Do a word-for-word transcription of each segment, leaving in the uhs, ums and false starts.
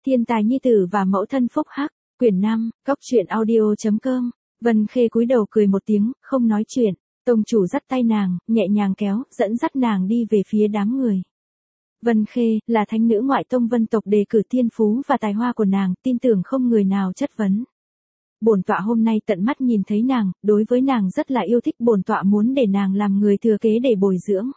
Thiên tài nhi tử và mẫu thân phúc hắc, quyển năm, góc truyện audio.com. Vân Khê cúi đầu cười một tiếng, không nói chuyện. Tông chủ dắt tay nàng, nhẹ nhàng kéo, dẫn dắt nàng đi về phía đám người. Vân Khê, là thánh nữ ngoại tông Vân tộc, đề cử thiên phú và tài hoa của nàng, tin tưởng không người nào chất vấn. Bổn tọa hôm nay tận mắt nhìn thấy nàng, đối với nàng rất là yêu thích, bổn tọa muốn để nàng làm người thừa kế để bồi dưỡng.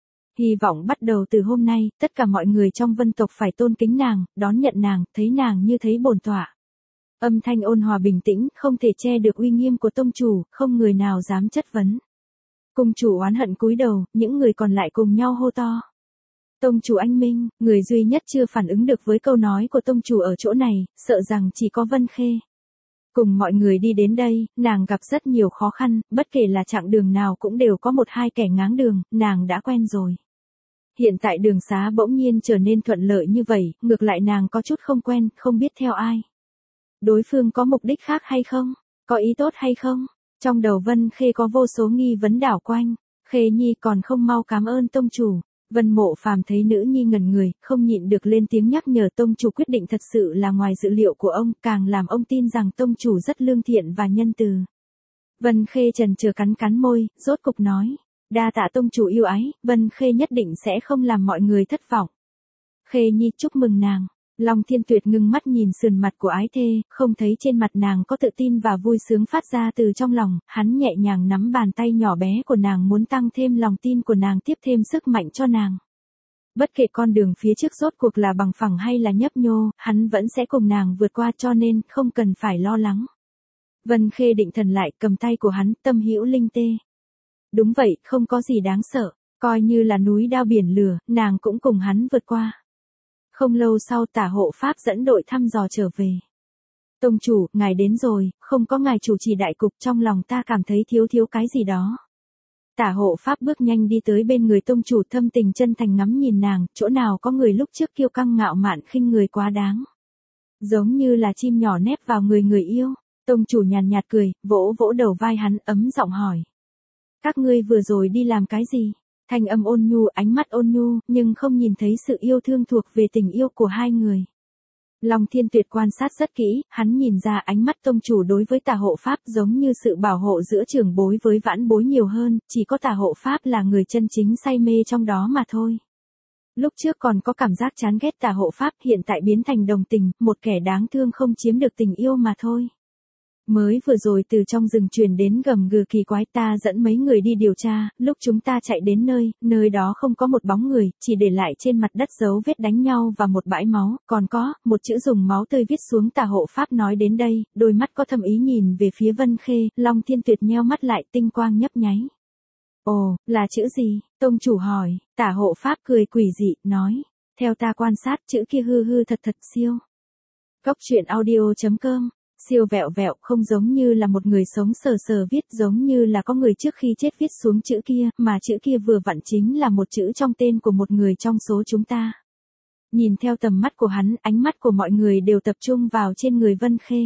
Hy vọng bắt đầu từ hôm nay, tất cả mọi người trong Vân tộc phải tôn kính nàng, đón nhận nàng, thấy nàng như thấy bổn tọa. Âm thanh ôn hòa bình tĩnh, không thể che được uy nghiêm của tông chủ, không người nào dám chất vấn. Cung chủ oán hận cúi đầu, những người còn lại cùng nhau hô to. Tông chủ anh minh, người duy nhất chưa phản ứng được với câu nói của tông chủ ở chỗ này, sợ rằng chỉ có Vân Khê. Cùng mọi người đi đến đây, nàng gặp rất nhiều khó khăn, bất kể là chặng đường nào cũng đều có một hai kẻ ngáng đường, nàng đã quen rồi. Hiện tại đường xá bỗng nhiên trở nên thuận lợi như vậy, ngược lại nàng có chút không quen, không biết theo ai. Đối phương có mục đích khác hay không? Có ý tốt hay không? Trong đầu Vân Khê có vô số nghi vấn đảo quanh. Khê nhi còn không mau cảm ơn tông chủ. Vân Mộ Phàm thấy nữ nhi ngẩn người, không nhịn được lên tiếng nhắc nhở tông chủ quyết định thật sự là ngoài dự liệu của ông, càng làm ông tin rằng tông chủ rất lương thiện và nhân từ. Vân Khê chần chừ cắn cắn môi, rốt cục nói. Đa tạ tông chủ yêu ái, Vân Khê nhất định sẽ không làm mọi người thất vọng. Khê nhi chúc mừng nàng. Long Thiên Tuyệt ngưng mắt nhìn sườn mặt của ái thê, không thấy trên mặt nàng có tự tin và vui sướng phát ra từ trong lòng, hắn nhẹ nhàng nắm bàn tay nhỏ bé của nàng muốn tăng thêm lòng tin của nàng, tiếp thêm sức mạnh cho nàng. Bất kể con đường phía trước rốt cuộc là bằng phẳng hay là nhấp nhô, hắn vẫn sẽ cùng nàng vượt qua, cho nên không cần phải lo lắng. Vân Khê định thần lại, cầm tay của hắn, tâm hữu linh tê. Đúng vậy, không có gì đáng sợ, coi như là núi đao biển lửa, nàng cũng cùng hắn vượt qua. Không lâu sau Tả Hộ Pháp dẫn đội thăm dò trở về. Tông chủ, ngài đến rồi, không có ngài chủ trì đại cục, trong lòng ta cảm thấy thiếu thiếu cái gì đó. Tả Hộ Pháp bước nhanh đi tới bên người tông chủ, thâm tình chân thành ngắm nhìn nàng, chỗ nào có người lúc trước kiêu căng ngạo mạn khinh người quá đáng. Giống như là chim nhỏ nép vào người người yêu. Tông chủ nhàn nhạt cười, vỗ vỗ đầu vai hắn, ấm giọng hỏi. Các ngươi vừa rồi đi làm cái gì? Thanh âm ôn nhu, ánh mắt ôn nhu, nhưng không nhìn thấy sự yêu thương thuộc về tình yêu của hai người. Long Thiên Tuyệt quan sát rất kỹ, hắn nhìn ra ánh mắt tông chủ đối với Tả Hộ Pháp giống như sự bảo hộ giữa trưởng bối với vãn bối nhiều hơn, chỉ có Tả Hộ Pháp là người chân chính say mê trong đó mà thôi. Lúc trước còn có cảm giác chán ghét Tả Hộ Pháp, hiện tại biến thành đồng tình, một kẻ đáng thương không chiếm được tình yêu mà thôi. Mới vừa rồi từ trong rừng truyền đến gầm gừ kỳ quái, ta dẫn mấy người đi điều tra, lúc chúng ta chạy đến nơi, nơi đó không có một bóng người, chỉ để lại trên mặt đất dấu vết đánh nhau và một bãi máu, còn có, một chữ dùng máu tươi viết xuống. Tả Hộ Pháp nói đến đây, đôi mắt có thâm ý nhìn về phía Vân Khê, Long Thiên Tuyệt nheo mắt lại, tinh quang nhấp nháy. Ồ, là chữ gì? Tông chủ hỏi. Tả Hộ Pháp cười quỷ dị, nói, theo ta quan sát, chữ kia hư hư thật thật siêu. Góc truyện audio.com. Siêu vẹo vẹo, không giống như là một người sống sờ sờ viết, giống như là có người trước khi chết viết xuống chữ kia, mà chữ kia vừa vặn chính là một chữ trong tên của một người trong số chúng ta. Nhìn theo tầm mắt của hắn, ánh mắt của mọi người đều tập trung vào trên người Vân Khê.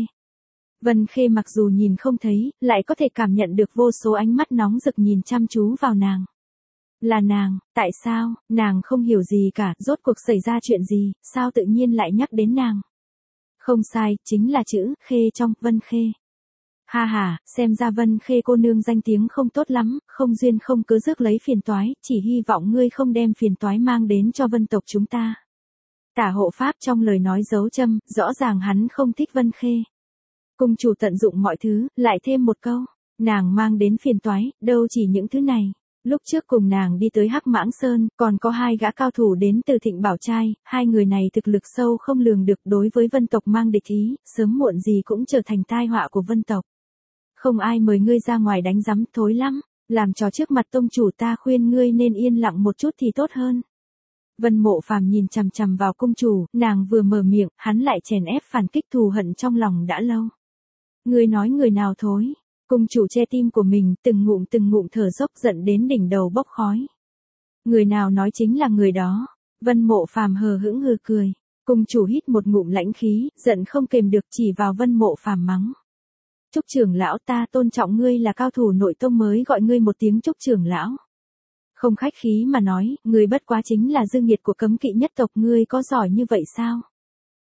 Vân Khê mặc dù nhìn không thấy, lại có thể cảm nhận được vô số ánh mắt nóng rực nhìn chăm chú vào nàng. Là nàng, tại sao, nàng không hiểu gì cả, rốt cuộc xảy ra chuyện gì, sao tự nhiên lại nhắc đến nàng. Không sai, chính là chữ Khê trong Vân Khê. Ha ha, xem ra Vân Khê cô nương danh tiếng không tốt lắm, không duyên không cớ rước lấy phiền toái, chỉ hy vọng ngươi không đem phiền toái mang đến cho Vân tộc chúng ta. Tả Hộ Pháp trong lời nói giấu châm, rõ ràng hắn không thích Vân Khê. Cung chủ tận dụng mọi thứ, lại thêm một câu, nàng mang đến phiền toái, đâu chỉ những thứ này. Lúc trước cùng nàng đi tới Hắc Mãng Sơn, còn có hai gã cao thủ đến từ Thịnh Bảo Trai, hai người này thực lực sâu không lường được, đối với Vân tộc mang địch ý, sớm muộn gì cũng trở thành tai họa của Vân tộc. Không ai mời ngươi ra ngoài đánh rắm, thối lắm, làm trò trước mặt tông chủ, ta khuyên ngươi nên yên lặng một chút thì tốt hơn. Vân Mộ Phàm nhìn chằm chằm vào cung chủ, nàng vừa mở miệng, hắn lại chèn ép phản kích thù hận trong lòng đã lâu. Ngươi nói người nào thối? Cung chủ che tim của mình, từng ngụm từng ngụm thở dốc, giận đến đỉnh đầu bốc khói. Người nào nói chính là người đó. Vân Mộ Phàm hờ hững hừ cười. Cung chủ hít một ngụm lãnh khí, giận không kềm được chỉ vào Vân Mộ Phàm mắng. Trúc trưởng lão, ta tôn trọng ngươi là cao thủ nội tông mới gọi ngươi một tiếng Trúc trưởng lão. Không khách khí mà nói, ngươi bất quá chính là dương nhiệt của cấm kỵ nhất tộc, ngươi có giỏi như vậy sao?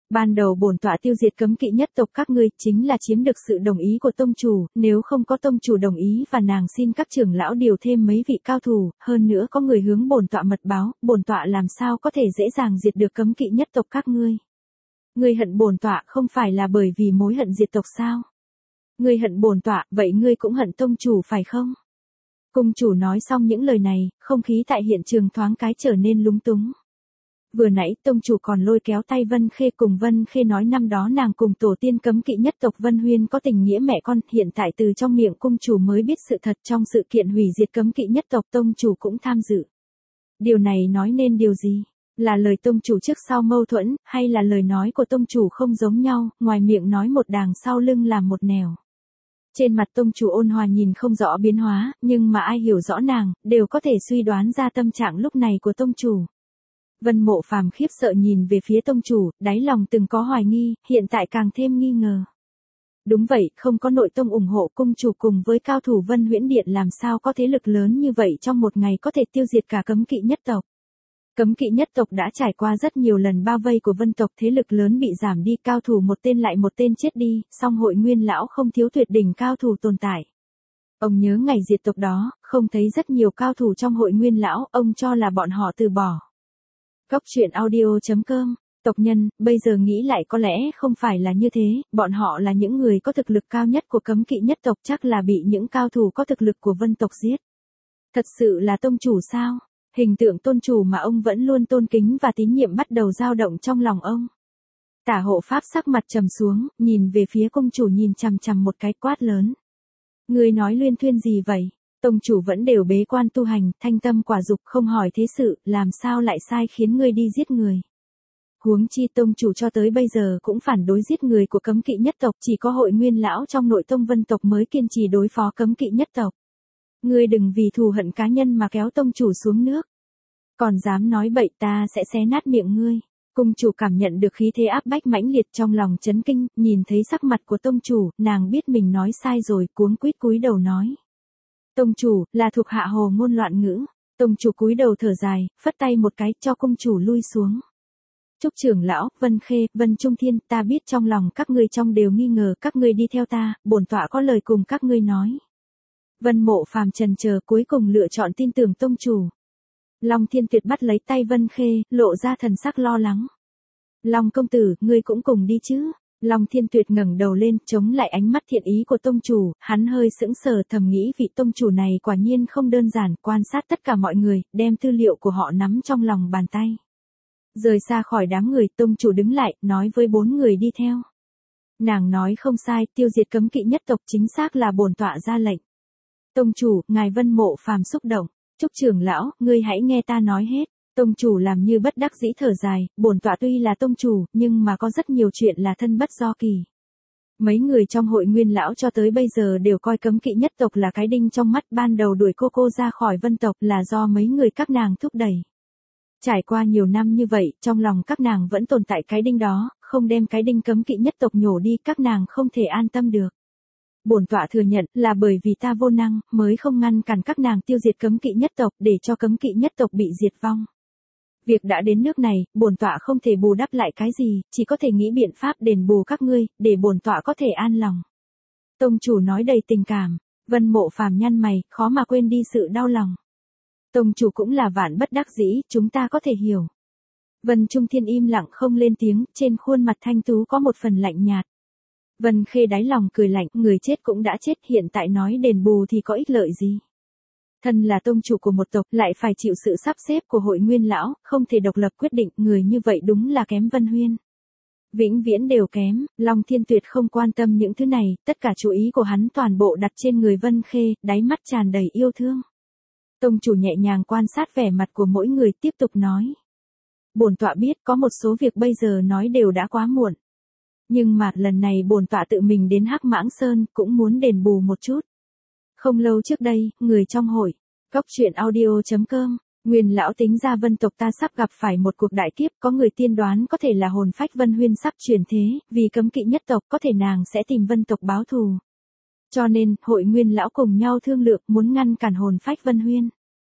Ban đầu bổn tọa tiêu diệt cấm kỵ nhất tộc các ngươi chính là chiếm được sự đồng ý của tông chủ, nếu không có tông chủ đồng ý và nàng xin các trưởng lão điều thêm mấy vị cao thủ, hơn nữa có người hướng bổn tọa mật báo, bổn tọa làm sao có thể dễ dàng diệt được cấm kỵ nhất tộc các ngươi. Ngươi hận bổn tọa không phải là bởi vì mối hận diệt tộc sao? Ngươi hận bổn tọa, vậy ngươi cũng hận tông chủ phải không? Cung chủ nói xong những lời này, không khí tại hiện trường thoáng cái trở nên lúng túng. Vừa nãy tông chủ còn lôi kéo tay Vân Khê cùng Vân Khê nói năm đó nàng cùng tổ tiên cấm kỵ nhất tộc Vân Huyên có tình nghĩa mẹ con, hiện tại từ trong miệng cung chủ mới biết sự thật trong sự kiện hủy diệt cấm kỵ nhất tộc tông chủ cũng tham dự. Điều này nói nên điều gì? Là lời tông chủ trước sau mâu thuẫn, hay là lời nói của tông chủ không giống nhau, ngoài miệng nói một đàng sau lưng làm một nẻo. Trên mặt tông chủ ôn hòa nhìn không rõ biến hóa, nhưng mà ai hiểu rõ nàng, đều có thể suy đoán ra tâm trạng lúc này của tông chủ. Vân Mộ Phàm khiếp sợ nhìn về phía tông chủ, đáy lòng từng có hoài nghi, hiện tại càng thêm nghi ngờ. Đúng vậy, không có nội tông ủng hộ cung chủ cùng với cao thủ Vân Huyễn Điện làm sao có thế lực lớn như vậy trong một ngày có thể tiêu diệt cả cấm kỵ nhất tộc. Cấm kỵ nhất tộc đã trải qua rất nhiều lần bao vây của vân tộc, thế lực lớn bị giảm đi, cao thủ một tên lại một tên chết đi, song hội nguyên lão không thiếu tuyệt đỉnh cao thủ tồn tại. Ông nhớ ngày diệt tộc đó, không thấy rất nhiều cao thủ trong hội nguyên lão, ông cho là bọn họ từ bỏ. Cóc truyện audio chấm com, tộc nhân, bây giờ nghĩ lại có lẽ không phải là như thế, bọn họ là những người có thực lực cao nhất của cấm kỵ nhất tộc, chắc là bị những cao thủ có thực lực của vân tộc giết. Thật sự là tông chủ sao? Hình tượng tôn chủ mà ông vẫn luôn tôn kính và tín nhiệm bắt đầu dao động trong lòng ông. Tả hộ pháp sắc mặt trầm xuống, nhìn về phía công chủ nhìn chằm chằm một cái, quát lớn. Ngươi nói luyên thuyên gì vậy? Tông chủ vẫn đều bế quan tu hành, thanh tâm quả dục, không hỏi thế sự, làm sao lại sai khiến ngươi đi giết người. Huống chi tông chủ cho tới bây giờ cũng phản đối giết người của cấm kỵ nhất tộc, chỉ có hội nguyên lão trong nội tông vân tộc mới kiên trì đối phó cấm kỵ nhất tộc. Ngươi đừng vì thù hận cá nhân mà kéo tông chủ xuống nước. Còn dám nói bậy, ta sẽ xé nát miệng ngươi. Cung chủ cảm nhận được khí thế áp bách mãnh liệt trong lòng chấn kinh, nhìn thấy sắc mặt của tông chủ, nàng biết mình nói sai rồi, cuống quýt cúi đầu nói. Tông chủ, là thuộc hạ hồ ngôn loạn ngữ. Tông chủ cúi đầu thở dài, phất tay một cái, cho cung chủ lui xuống. Trúc trưởng lão, Vân Khê, Vân Trung Thiên, ta biết trong lòng các ngươi trong đều nghi ngờ, các ngươi đi theo ta, bổn tọa có lời cùng các ngươi nói. Vân Mộ Phàm trần chờ cuối cùng lựa chọn tin tưởng tông chủ. Long Thiên Tuyệt bắt lấy tay Vân Khê, lộ ra thần sắc lo lắng. Long công tử, ngươi cũng cùng đi chứ? Long Thiên Tuyệt ngẩng đầu lên, chống lại ánh mắt thiện ý của tông chủ, hắn hơi sững sờ thầm nghĩ vị tông chủ này quả nhiên không đơn giản, quan sát tất cả mọi người, đem tư liệu của họ nắm trong lòng bàn tay. Rời xa khỏi đám người, tông chủ đứng lại, nói với bốn người đi theo. Nàng nói không sai, tiêu diệt cấm kỵ nhất tộc chính xác là bổn tọa ra lệnh. Tông chủ, ngài Vân Mộ Phàm xúc động. Trúc trưởng lão, ngươi hãy nghe ta nói hết. Tông chủ làm như bất đắc dĩ thở dài, bổn tọa tuy là tông chủ, nhưng mà có rất nhiều chuyện là thân bất do kỳ. Mấy người trong hội nguyên lão cho tới bây giờ đều coi cấm kỵ nhất tộc là cái đinh trong mắt, ban đầu đuổi cô cô ra khỏi vân tộc là do mấy người các nàng thúc đẩy. Trải qua nhiều năm như vậy, trong lòng các nàng vẫn tồn tại cái đinh đó, không đem cái đinh cấm kỵ nhất tộc nhổ đi, các nàng không thể an tâm được. Bổn tọa thừa nhận là bởi vì ta vô năng, mới không ngăn cản các nàng tiêu diệt cấm kỵ nhất tộc, để cho cấm kỵ nhất tộc bị diệt vong. Việc đã đến nước này, bổn tọa không thể bù đắp lại cái gì, chỉ có thể nghĩ biện pháp đền bù các ngươi, để bổn tọa có thể an lòng. Tông chủ nói đầy tình cảm, Vân Mộ Phàm nhăn mày, khó mà quên đi sự đau lòng. Tông chủ cũng là vạn bất đắc dĩ, chúng ta có thể hiểu. Vân Trung Thiên im lặng không lên tiếng, trên khuôn mặt thanh tú có một phần lạnh nhạt. Vân Khê đáy lòng cười lạnh, người chết cũng đã chết, hiện tại nói đền bù thì có ích lợi gì. Thân là tông chủ của một tộc, lại phải chịu sự sắp xếp của hội nguyên lão, không thể độc lập quyết định, người như vậy đúng là kém Vân Huyên. Vĩnh viễn đều kém, Long Thiên Tuyệt không quan tâm những thứ này, tất cả chú ý của hắn toàn bộ đặt trên người Vân Khê, đáy mắt tràn đầy yêu thương. Tông chủ nhẹ nhàng quan sát vẻ mặt của mỗi người, tiếp tục nói. Bổn tọa biết có một số việc bây giờ nói đều đã quá muộn. Nhưng mà lần này bổn tọa tự mình đến Hắc Mãng Sơn cũng muốn đền bù một chút. Không lâu trước đây, người trong hội, cóc truyện audio chấm com, Nguyên lão tính ra vân tộc ta sắp gặp phải một cuộc đại kiếp, có người tiên đoán có thể là hồn phách Vân Huyên sắp chuyển thế, vì cấm kỵ nhất tộc có thể nàng sẽ tìm vân tộc báo thù. Cho nên, hội Nguyên lão cùng nhau thương lượng muốn ngăn cản hồn phách Vân Huyên.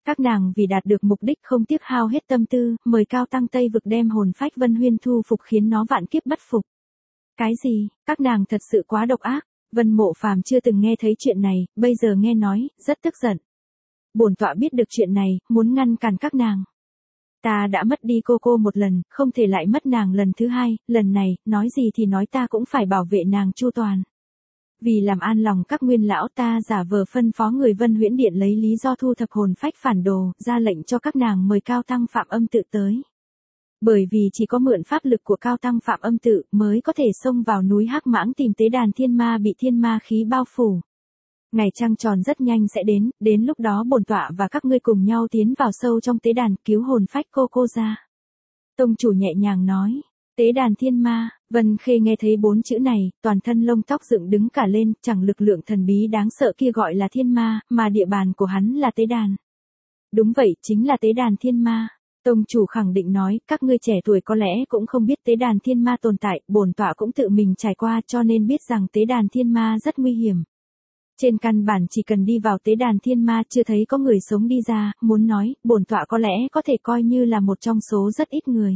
Các nàng vì đạt được mục đích không tiếc hao hết tâm tư, mời cao tăng Tây vực đem hồn phách Vân Huyên thu phục khiến nó vạn kiếp bất phục. Cái gì, các nàng thật sự quá độc ác, Vân Mộ Phàm chưa từng nghe thấy chuyện này, bây giờ nghe nói, rất tức giận. Bổn tọa biết được chuyện này, muốn ngăn cản các nàng. Ta đã mất đi cô cô một lần, không thể lại mất nàng lần thứ hai, lần này, nói gì thì nói ta cũng phải bảo vệ nàng chu toàn. Vì làm an lòng các nguyên lão ta giả vờ phân phó người Vân Huyễn Điện lấy lý do thu thập hồn phách phản đồ, ra lệnh cho các nàng mời Cao Tăng Phạm Âm Tự tới. Bởi vì chỉ có mượn pháp lực của Cao Tăng Phạm Âm Tự mới có thể xông vào núi Hắc Mãng tìm tế đàn thiên ma bị thiên ma khí bao phủ. Ngày trăng tròn rất nhanh sẽ đến, đến lúc đó bổn tọa và các ngươi cùng nhau tiến vào sâu trong tế đàn cứu hồn phách cô cô ra. Tông chủ nhẹ nhàng nói, tế đàn thiên ma, Vân Khê nghe thấy bốn chữ này, toàn thân lông tóc dựng đứng cả lên, chẳng lực lượng thần bí đáng sợ kia gọi là thiên ma, mà địa bàn của hắn là tế đàn. Đúng vậy, chính là tế đàn thiên ma. Tông chủ khẳng định nói, các ngươi trẻ tuổi có lẽ cũng không biết tế đàn thiên ma tồn tại, bổn tọa cũng tự mình trải qua cho nên biết rằng tế đàn thiên ma rất nguy hiểm. Trên căn bản chỉ cần đi vào tế đàn thiên ma chưa thấy có người sống đi ra, muốn nói, bổn tọa có lẽ có thể coi như là một trong số rất ít người.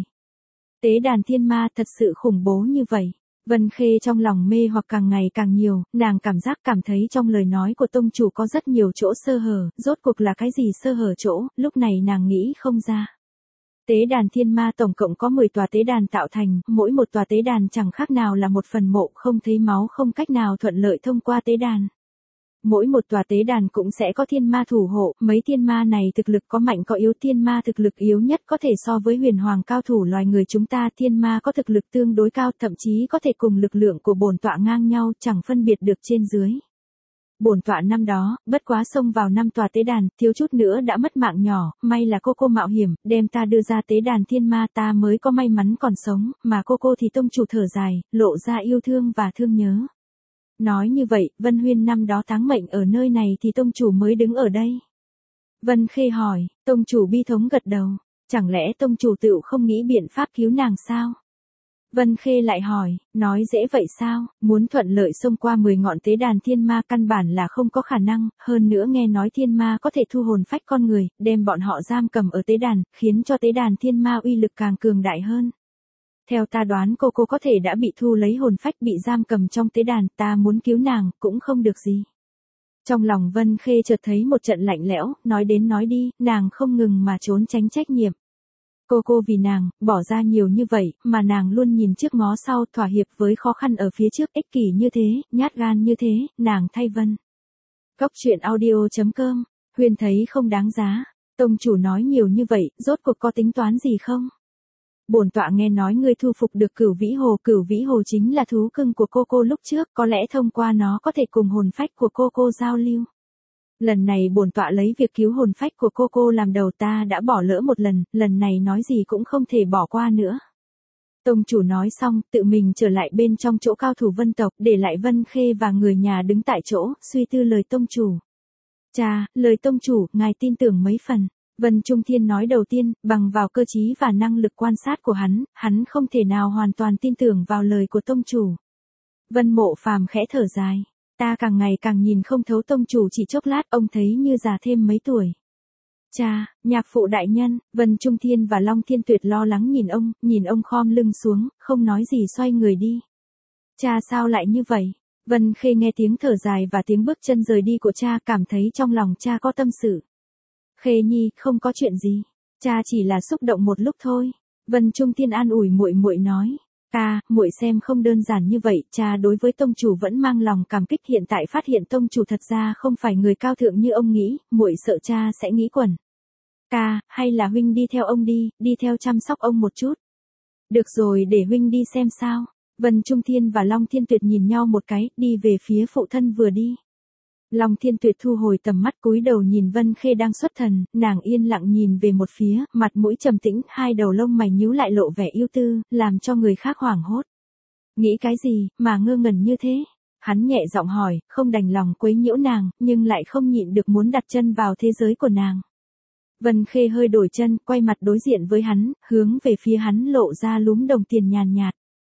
Tế đàn thiên ma thật sự khủng bố như vậy. Vân Khê trong lòng mê hoặc càng ngày càng nhiều, nàng cảm giác cảm thấy trong lời nói của tông chủ có rất nhiều chỗ sơ hở, rốt cuộc là cái gì sơ hở chỗ, lúc này nàng nghĩ không ra. Tế đàn thiên ma tổng cộng có mười tòa tế đàn tạo thành, mỗi một tòa tế đàn chẳng khác nào là một phần mộ không thấy máu không cách nào thuận lợi thông qua tế đàn. Mỗi một tòa tế đàn cũng sẽ có thiên ma thủ hộ, mấy thiên ma này thực lực có mạnh có yếu, thiên ma thực lực yếu nhất có thể so với huyền hoàng cao thủ loài người chúng ta, thiên ma có thực lực tương đối cao, thậm chí có thể cùng lực lượng của bổn tọa ngang nhau, chẳng phân biệt được trên dưới. Bổn tọa năm đó, bất quá xông vào năm tòa tế đàn, thiếu chút nữa đã mất mạng nhỏ, may là cô cô mạo hiểm, đem ta đưa ra tế đàn thiên ma ta mới có may mắn còn sống, mà cô cô thì tông chủ thở dài, lộ ra yêu thương và thương nhớ. Nói như vậy, Vân Huyên năm đó táng mệnh ở nơi này thì tông chủ mới đứng ở đây. Vân Khê hỏi, tông chủ bi thống gật đầu, chẳng lẽ tông chủ tự không nghĩ biện pháp cứu nàng sao? Vân Khê lại hỏi, nói dễ vậy sao, muốn thuận lợi xông qua mười ngọn tế đàn thiên ma căn bản là không có khả năng, hơn nữa nghe nói thiên ma có thể thu hồn phách con người, đem bọn họ giam cầm ở tế đàn, khiến cho tế đàn thiên ma uy lực càng cường đại hơn. Theo ta đoán cô cô có thể đã bị thu lấy hồn phách bị giam cầm trong tế đàn, ta muốn cứu nàng, cũng không được gì. Trong lòng Vân Khê chợt thấy một trận lạnh lẽo, nói đến nói đi, nàng không ngừng mà trốn tránh trách nhiệm. Cô cô vì nàng, bỏ ra nhiều như vậy, mà nàng luôn nhìn trước ngó sau, thỏa hiệp với khó khăn ở phía trước, ích kỷ như thế, nhát gan như thế, nàng thay Vân. Góc truyện audio chấm com, Huyền thấy không đáng giá, tông chủ nói nhiều như vậy, rốt cuộc có tính toán gì không? Bổn tọa nghe nói ngươi thu phục được Cửu Vĩ Hồ, Cửu Vĩ Hồ chính là thú cưng của cô cô lúc trước, có lẽ thông qua nó có thể cùng hồn phách của cô cô giao lưu. Lần này bổn tọa lấy việc cứu hồn phách của cô cô làm đầu, ta đã bỏ lỡ một lần, lần này nói gì cũng không thể bỏ qua nữa. Tông chủ nói xong, tự mình trở lại bên trong chỗ cao thủ Vân tộc, để lại Vân Khê và người nhà đứng tại chỗ, suy tư lời tông chủ. Cha, lời tông chủ, ngài tin tưởng mấy phần. Vân Trung Thiên nói đầu tiên, bằng vào cơ trí và năng lực quan sát của hắn, hắn không thể nào hoàn toàn tin tưởng vào lời của tông chủ. Vân Mộ Phàm khẽ thở dài. Ta càng ngày càng nhìn không thấu tông chủ, chỉ chốc lát ông thấy như già thêm mấy tuổi. Cha, nhạc phụ đại nhân, Vân Trung Thiên và Long Thiên Tuyệt lo lắng nhìn ông, nhìn ông khom lưng xuống, không nói gì xoay người đi. Cha sao lại như vậy? Vân Khê nghe tiếng thở dài và tiếng bước chân rời đi của cha, cảm thấy trong lòng cha có tâm sự. Khê Nhi, không có chuyện gì, cha chỉ là xúc động một lúc thôi. Vân Trung Thiên an ủi muội muội nói. Ca, muội xem không đơn giản như vậy, cha đối với tông chủ vẫn mang lòng cảm kích, hiện tại phát hiện tông chủ thật ra không phải người cao thượng như ông nghĩ, muội sợ cha sẽ nghĩ quẩn. Ca, hay là huynh đi theo ông đi, đi theo chăm sóc ông một chút. Được rồi, để huynh đi xem sao. Vân Trung Thiên và Long Thiên Tuyệt nhìn nhau một cái, đi về phía phụ thân vừa đi. Long Thiên Tuyệt thu hồi tầm mắt, cúi đầu nhìn Vân Khê đang xuất thần, nàng yên lặng nhìn về một phía, mặt mũi trầm tĩnh, hai đầu lông mày nhíu lại lộ vẻ yêu tư, làm cho người khác hoảng hốt. Nghĩ cái gì, mà ngơ ngẩn như thế? Hắn nhẹ giọng hỏi, không đành lòng quấy nhiễu nàng, nhưng lại không nhịn được muốn đặt chân vào thế giới của nàng. Vân Khê hơi đổi chân, quay mặt đối diện với hắn, hướng về phía hắn lộ ra lúm đồng tiền nhàn nhạt.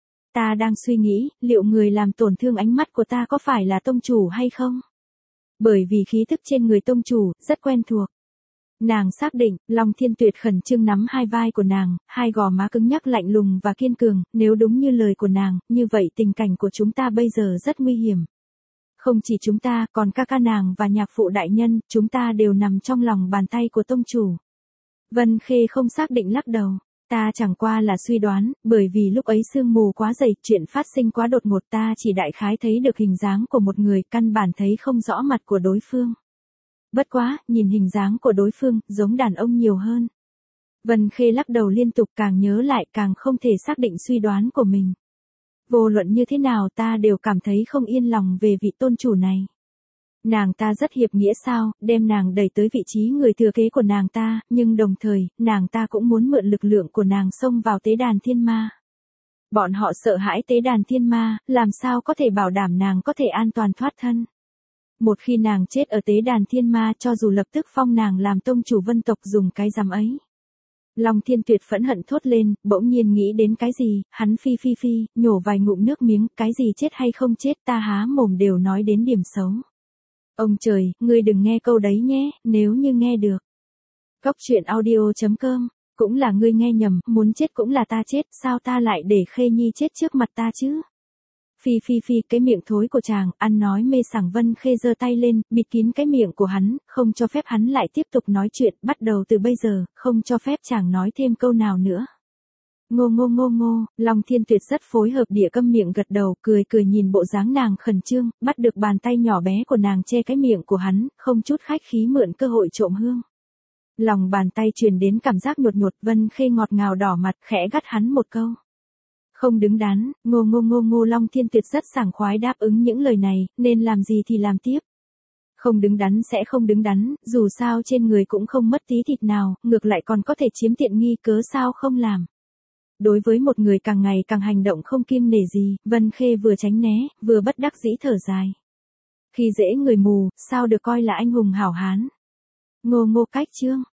Ta đang suy nghĩ, liệu người làm tổn thương ánh mắt của ta có phải là tông chủ hay không? Bởi vì khí thức trên người tông chủ, rất quen thuộc. Nàng xác định, Long Thiên Tuyệt khẩn trương nắm hai vai của nàng, hai gò má cứng nhắc lạnh lùng và kiên cường, nếu đúng như lời của nàng, như vậy tình cảnh của chúng ta bây giờ rất nguy hiểm. Không chỉ chúng ta, còn ca ca nàng và nhạc phụ đại nhân, chúng ta đều nằm trong lòng bàn tay của tông chủ. Vân Khê không xác định lắc đầu. Ta chẳng qua là suy đoán, bởi vì lúc ấy sương mù quá dày, chuyện phát sinh quá đột ngột, ta chỉ đại khái thấy được hình dáng của một người, căn bản thấy không rõ mặt của đối phương. Bất quá, nhìn hình dáng của đối phương, giống đàn ông nhiều hơn. Vân Khê lắc đầu liên tục, càng nhớ lại càng không thể xác định suy đoán của mình. Vô luận như thế nào ta đều cảm thấy không yên lòng về vị tôn chủ này. Nàng ta rất hiệp nghĩa sao, đem nàng đẩy tới vị trí người thừa kế của nàng ta, nhưng đồng thời, nàng ta cũng muốn mượn lực lượng của nàng xông vào tế đàn thiên ma. Bọn họ sợ hãi tế đàn thiên ma, làm sao có thể bảo đảm nàng có thể an toàn thoát thân. Một khi nàng chết ở tế đàn thiên ma, cho dù lập tức phong nàng làm tông chủ vân tộc dùng cái giám ấy. Long Thiên Tuyệt phẫn hận thốt lên, bỗng nhiên nghĩ đến cái gì, hắn phi phi phi, nhổ vài ngụm nước miếng, cái gì chết hay không chết ta há mồm đều nói đến điểm xấu. Ông trời, ngươi đừng nghe câu đấy nhé, nếu như nghe được. Cóc truyện audio chấm com, cũng là ngươi nghe nhầm, muốn chết cũng là ta chết, sao ta lại để Khê Nhi chết trước mặt ta chứ? Phi phi phi, cái miệng thối của chàng, ăn nói mê sảng. Vân Khê giơ tay lên, bịt kín cái miệng của hắn, không cho phép hắn lại tiếp tục nói chuyện, bắt đầu từ bây giờ, không cho phép chàng nói thêm câu nào nữa. Ngô ngô ngô ngô, Long Thiên Tuyệt rất phối hợp địa câm miệng gật đầu, cười cười nhìn bộ dáng nàng khẩn trương, bắt được bàn tay nhỏ bé của nàng che cái miệng của hắn, không chút khách khí mượn cơ hội trộm hương. Lòng bàn tay truyền đến cảm giác nhột nhột, Vân Khê ngọt ngào đỏ mặt, khẽ gắt hắn một câu. Không đứng đắn, ngô ngô ngô ngô. Long Thiên Tuyệt rất sảng khoái đáp ứng những lời này, nên làm gì thì làm tiếp. Không đứng đắn sẽ không đứng đắn, dù sao trên người cũng không mất tí thịt nào, ngược lại còn có thể chiếm tiện nghi, cớ sao không làm. Đối với một người càng ngày càng hành động không kiêng nể gì, Vân Khê vừa tránh né, vừa bất đắc dĩ thở dài. Khi dễ người mù, sao được coi là anh hùng hảo hán. Ngô ngô cách chương.